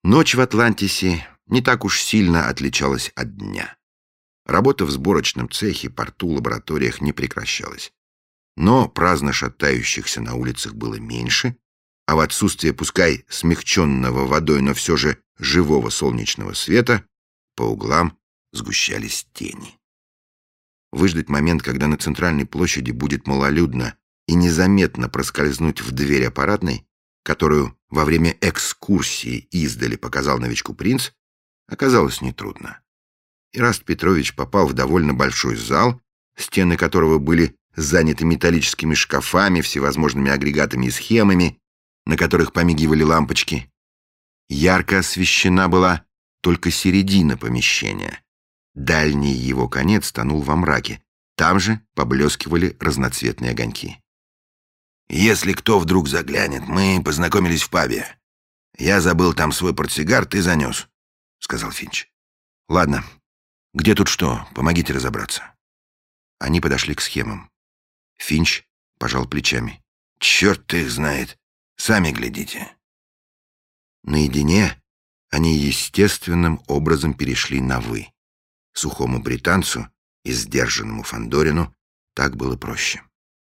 Ночь в Атлантисе не так уж сильно отличалась от дня. Работа в сборочном цехе, порту, лабораториях не прекращалась. Но праздно шатающихся на улицах было меньше, а в отсутствие, пускай смягченного водой, но все же живого солнечного света, по углам сгущались тени. Выждать момент, когда на центральной площади будет малолюдно, и незаметно проскользнуть в дверь аппаратной, которую во время экскурсии издали показал новичку принц, оказалось нетрудно. Ираст Петрович попал в довольно большой зал, стены которого были заняты металлическими шкафами, всевозможными агрегатами и схемами, на которых помигивали лампочки. Ярко освещена была только середина помещения. Дальний его конец тонул во мраке. Там же поблескивали разноцветные огоньки. «Если кто вдруг заглянет, мы познакомились в пабе. Я забыл там свой портсигар, ты занес», — сказал Финч. «Ладно. Где тут что? Помогите разобраться». Они подошли к схемам. Финч пожал плечами. «Черт их знает. Сами глядите». Наедине они естественным образом перешли на «вы». Сухому британцу и сдержанному Фандорину так было проще.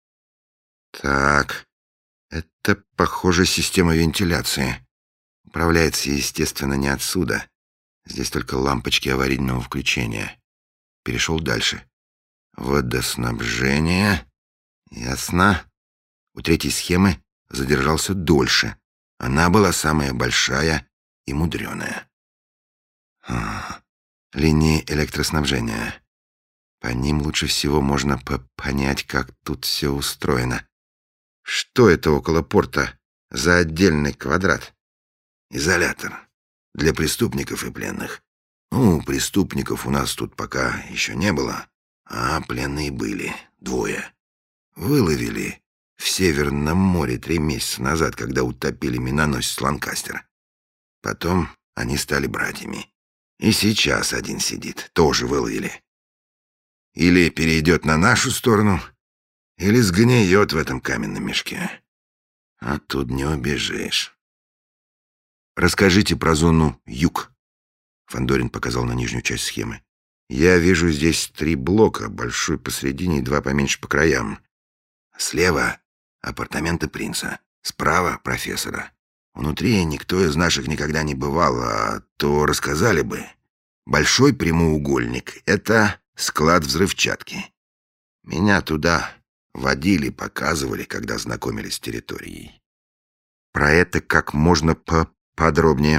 Так, это, похоже, система вентиляции. Управляется, естественно, не отсюда. Здесь только лампочки аварийного включения. Перешел дальше. Водоснабжение. Ясно. У третьей схемы задержался дольше. Она была самая большая и мудреная. Линии электроснабжения. По ним лучше всего можно понять, как тут все устроено. Что это около порта за отдельный квадрат? «Изолятор. Для преступников и пленных. Ну, преступников у нас тут пока еще не было, а пленные были. 2. Выловили в Северном море 3 месяца назад, когда утопили миноносец «Ланкастер». Потом они стали братьями. И сейчас один сидит, тоже выловили. Или перейдет на нашу сторону, или сгниет в этом каменном мешке. А тут не убежишь». «Расскажите про зону юг», — Фандорин показал на нижнюю часть схемы. «Я вижу здесь 3 блока, большой посредине и 2 поменьше по краям. Слева — апартаменты принца, справа — профессора. Внутри никто из наших никогда не бывал, а то рассказали бы. Большой прямоугольник — это склад взрывчатки. Меня туда водили, показывали, когда знакомились с территорией». «Про это как можно поподробнее?»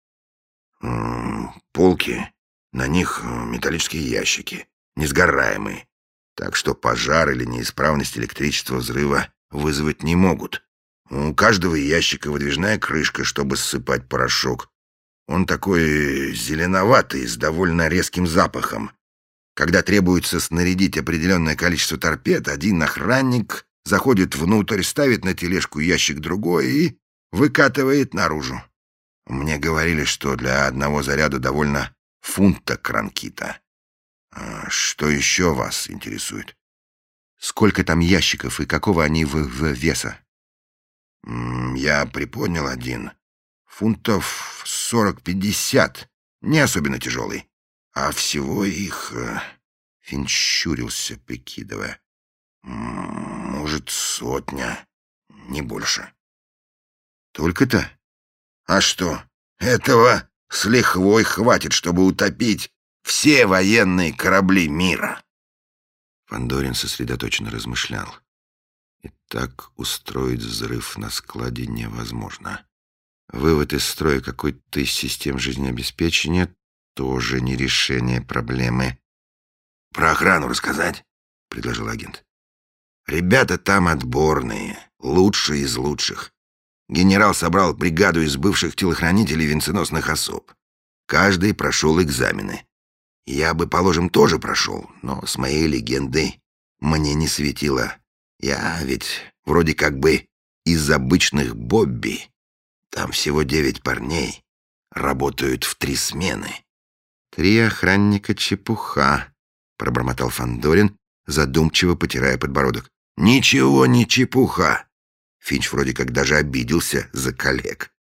«Полки, на них металлические ящики, несгораемые, так что пожар или неисправность электричества взрыва вызвать не могут. У каждого ящика выдвижная крышка, чтобы ссыпать порошок. Он такой зеленоватый, с довольно резким запахом. Когда требуется снарядить определенное количество торпед, один охранник заходит внутрь, ставит на тележку ящик другой и выкатывает наружу. Мне говорили, что для одного заряда довольно фунта кранкита. Что еще вас интересует?» «Сколько там ящиков и какого они в веса?» «Я приподнял один. Фунтов 40-50. Не особенно тяжелый. А всего их...» Финч щурился, прикидывая. «Может, 100, не больше». «Только-то?» «А что, этого с лихвой хватит, чтобы утопить все военные корабли мира». Фандорин сосредоточенно размышлял. И так устроить взрыв на складе невозможно. Вывод из строя какой-то из систем жизнеобеспечения тоже не решение проблемы. «Про охрану рассказать?» — предложил агент. «Ребята там отборные, лучшие из лучших. Генерал собрал бригаду из бывших телохранителей венценосных особ. Каждый прошел экзамены. Я бы, положим, тоже прошел, но с моей легендой мне не светило. Я ведь вроде как бы из обычных Бобби. Там всего 9 парней. Работают в 3 смены». «3 охранника — чепуха», — пробормотал Фандорин, задумчиво потирая подбородок. «Ничего не чепуха». Финч вроде как даже обиделся за коллег.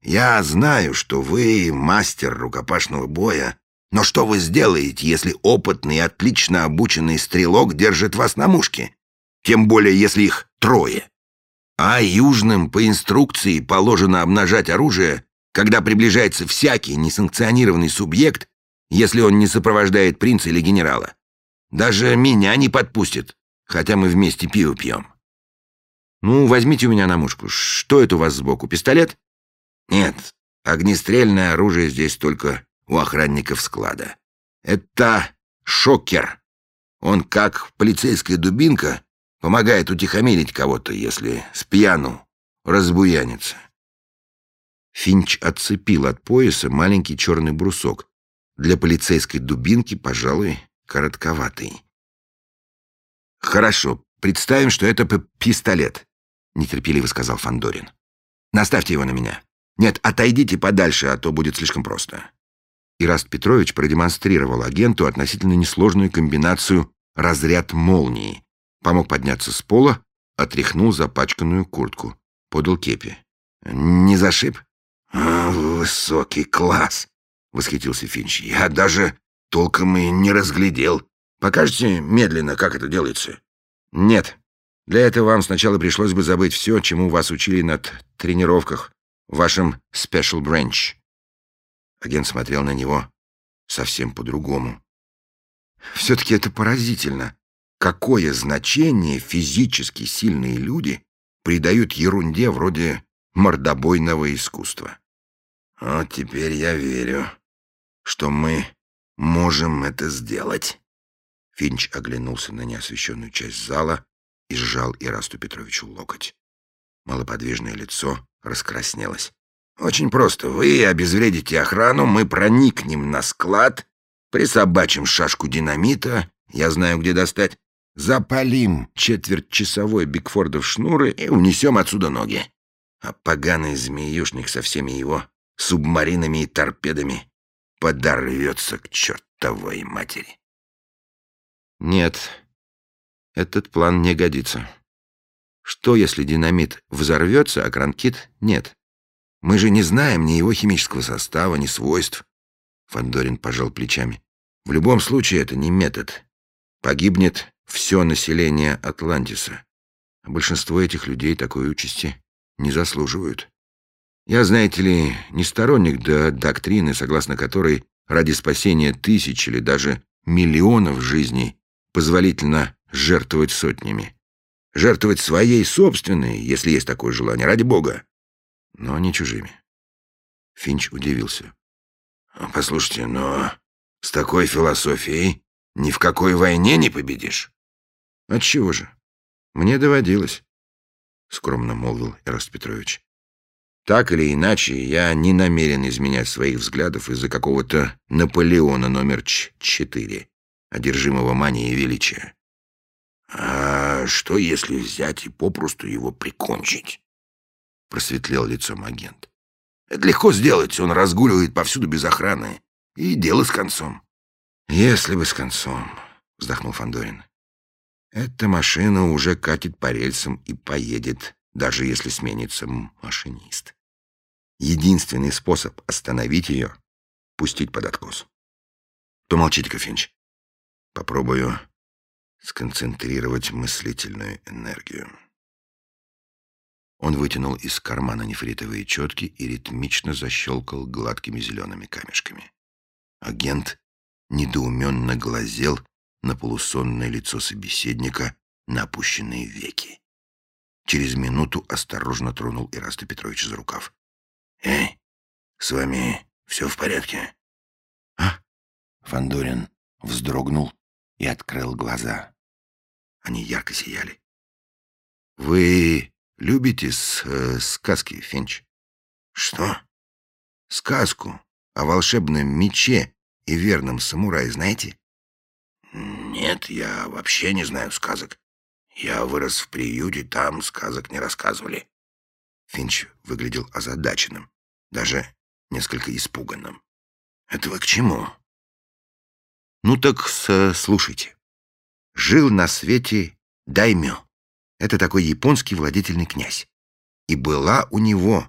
Я знаю, что вы мастер рукопашного боя, но что вы сделаете, если опытный и отлично обученный стрелок держит вас на мушке? Тем более, если их трое. А южным по инструкции положено обнажать оружие, когда приближается всякий несанкционированный субъект, если он не сопровождает принца или генерала. Даже меня не подпустит, хотя мы вместе пиво пьем. Ну, возьмите у меня на мушку. Что это у вас сбоку, пистолет? Нет, огнестрельное оружие здесь только у охранников склада. Это шокер. Он, как полицейская дубинка, помогает утихомирить кого-то, если спьяну разбуянится. Финч отцепил от пояса маленький черный брусок. Для полицейской дубинки, пожалуй, коротковатый. «Хорошо, представим, что это пистолет», — нетерпеливо сказал Фандорин. «Наставьте его на меня. Нет, отойдите подальше, а то будет слишком просто». Ираст Петрович продемонстрировал агенту относительно несложную комбинацию «разряд молнии». Помог подняться с пола, отряхнул запачканную куртку. Подал кепи. «Не зашиб?» «Высокий класс!» — восхитился Финч. «Я даже толком и не разглядел. Покажете медленно, как это делается?» «Нет. Для этого вам сначала пришлось бы забыть все, чему вас учили на тренировках в вашем Special Branch». Агент смотрел на него совсем по-другому. Все-таки это поразительно. Какое значение физически сильные люди придают ерунде вроде мордобойного искусства? «Вот теперь я верю, что мы можем это сделать». Финч оглянулся на неосвещенную часть зала и сжал Ирасту Петровичу локоть. Малоподвижное лицо раскраснелось. «Очень просто. Вы обезвредите охрану, мы проникнем на склад, присобачим шашку динамита, я знаю, где достать, запалим четвертьчасовой Бигфордов шнуры и унесем отсюда ноги. А поганый змеюшник со всеми его субмаринами и торпедами подорвется к чертовой матери». «Нет, этот план не годится. Что, если динамит взорвется, а кранкит нет? Мы же не знаем ни его химического состава, ни свойств». Фандорин пожал плечами. «В любом случае, это не метод. Погибнет все население Атлантиса. А большинство этих людей такой участи не заслуживают. Я, знаете ли, не сторонник доктрины, согласно которой ради спасения тысяч или даже миллионов жизней позволительно жертвовать сотнями. Жертвовать своей собственной, если есть такое желание, ради бога, но не чужими». Финч удивился. «Послушайте, но с такой философией ни в какой войне не победишь». «Отчего же? Мне доводилось», — скромно молвил Ираст Петрович. «Так или иначе, я не намерен изменять своих взглядов из-за какого-то Наполеона номер 4, одержимого манией величия». «А что, если взять и попросту его прикончить?» — просветлел лицом агент. «Это легко сделать, он разгуливает повсюду без охраны. И дело с концом». «Если бы с концом», — вздохнул Фандорин. «Эта машина уже катит по рельсам и поедет, даже если сменится машинист. Единственный способ остановить ее — пустить под откос». «Помолчите-ка, Финч. Попробую сконцентрировать мыслительную энергию». Он вытянул из кармана нефритовые четки и ритмично защелкал гладкими зелеными камешками. Агент недоуменно глазел на полусонное лицо собеседника, на опущенные веки. Через минуту осторожно тронул Ираста Петровича за рукав. «Эй, с вами все в порядке?» «А?» Фандорин вздрогнул и открыл глаза. Они ярко сияли. «Вы любите сказки, Финч?» «Что?» «Сказку о волшебном мече и верном самурае знаете?» «Нет, я вообще не знаю сказок. Я вырос в приюте, там сказок не рассказывали». Финч выглядел озадаченным, даже несколько испуганным. «Это вы к чему?» «Ну так слушайте. Жил на свете даймё. Это такой японский владетельный князь. И была у него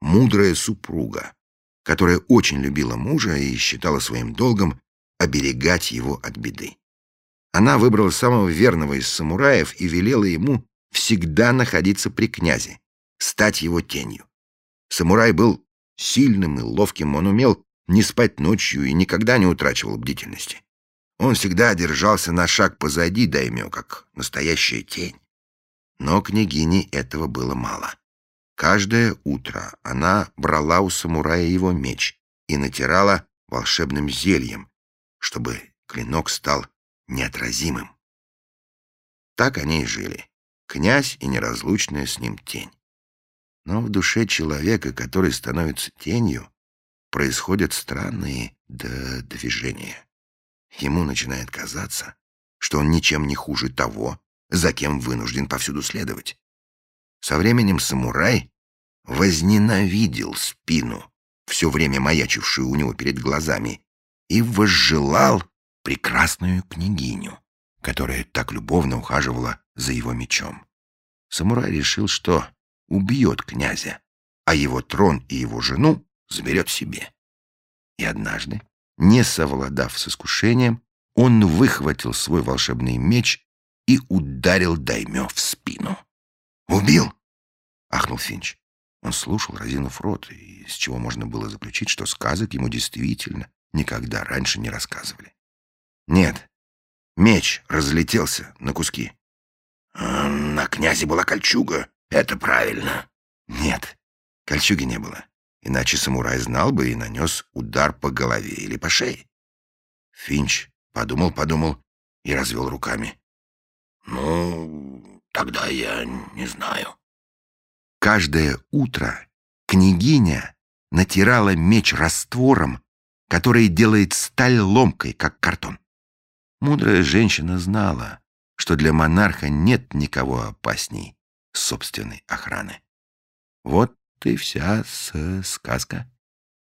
мудрая супруга, которая очень любила мужа и считала своим долгом оберегать его от беды. Она выбрала самого верного из самураев и велела ему всегда находиться при князе, стать его тенью. Самурай был сильным и ловким, он умел не спать ночью и никогда не утрачивал бдительности. Он всегда держался на шаг позади даймё, как настоящая тень. Но княгине этого было мало. Каждое утро она брала у самурая его меч и натирала волшебным зельем, чтобы клинок стал неотразимым. Так они и жили, князь и неразлучная с ним тень. Но в душе человека, который становится тенью, происходят странные движения. Ему начинает казаться, что он ничем не хуже того, за кем вынужден повсюду следовать. Со временем самурай возненавидел спину, все время маячившую у него перед глазами, и возжелал прекрасную княгиню, которая так любовно ухаживала за его мечом. Самурай решил, что убьет князя, а его трон и его жену заберет себе. И однажды, не совладав с искушением, он выхватил свой волшебный меч и ударил даймё в спину. «Убил!» — ахнул Финч. Он слушал, разинув рот, из чего можно было заключить, что сказок ему действительно никогда раньше не рассказывали. «Нет, меч разлетелся на куски». На князе была кольчуга. Это правильно. «Нет, кольчуги не было. Иначе самурай знал бы и нанес удар по голове или по шее». Финч подумал и развел руками. Ну, тогда я не знаю. Каждое утро княгиня натирала меч раствором, который делает сталь ломкой, как картон. Мудрая женщина знала, что для монарха нет никого опасней собственной охраны. Вот и вся сказка.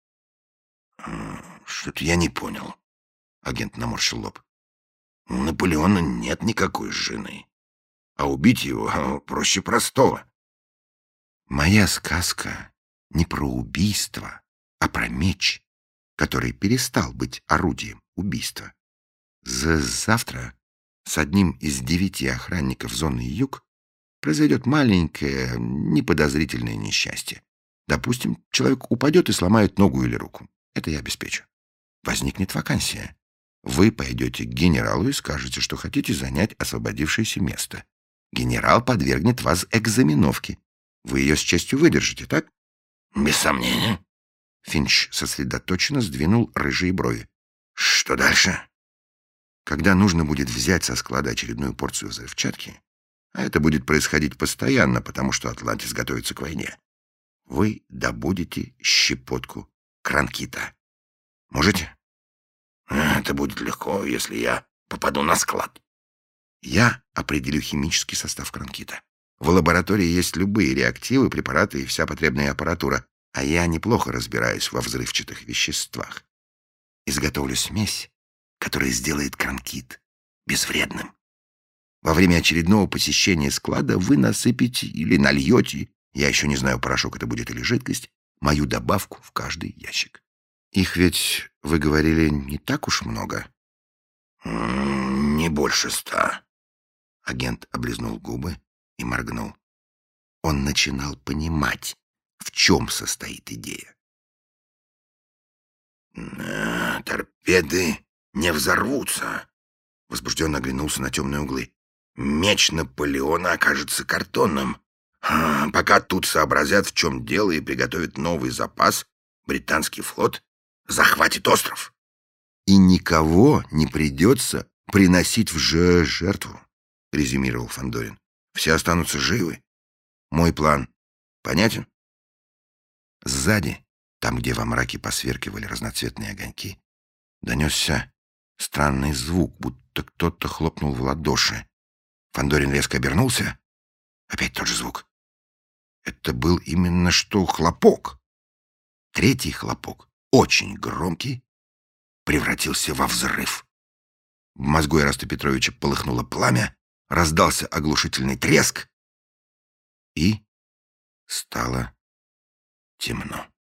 Что-то я не понял. Агент наморщил лоб. У Наполеона нет никакой жены. А убить его проще простого. Моя сказка не про убийство, а про меч, который перестал быть орудием убийства. Завтра с одним из 9 охранников зоны Юг произойдет маленькое, неподозрительное несчастье. Допустим, человек упадет и сломает ногу или руку. Это я обеспечу. Возникнет вакансия. Вы пойдете к генералу и скажете, что хотите занять освободившееся место. Генерал подвергнет вас экзаменовке. Вы ее с честью выдержите, так? Без сомнения. Финч сосредоточенно сдвинул рыжие брови. Что дальше? Когда нужно будет взять со склада очередную порцию взрывчатки, а это будет происходить постоянно, потому что Атлантис готовится к войне, вы добудете щепотку кранкита. Можете? Это будет легко, если я попаду на склад. Я определю химический состав кранкита. В лаборатории есть любые реактивы, препараты и вся потребная аппаратура, а я неплохо разбираюсь во взрывчатых веществах. Изготовлю смесь, которая сделает кранкит безвредным. Во время очередного посещения склада вы насыпете или нальете, я еще не знаю, порошок это будет или жидкость, мою добавку в каждый ящик. Их ведь, вы говорили, не так уж много. Не больше 100. Агент облизнул губы и моргнул. Он начинал понимать, в чем состоит идея. Торпеды не взорвутся. Возбужденно оглянулся на темные углы. Меч Наполеона окажется картонным. Пока тут сообразят, в чем дело, и приготовят новый запас, британский флот захватит остров. И никого не придется приносить в жертву, резюмировал Фандорин. Все останутся живы. Мой план понятен? Сзади, там, где во мраке посверкивали разноцветные огоньки, донесся странный звук, будто кто-то хлопнул в ладоши. Фандорин резко обернулся. Опять тот же звук. Это был именно что хлопок. Третий хлопок, очень громкий, превратился во взрыв. В мозгу Эраста Петровича полыхнуло пламя, раздался оглушительный треск, и стало темно.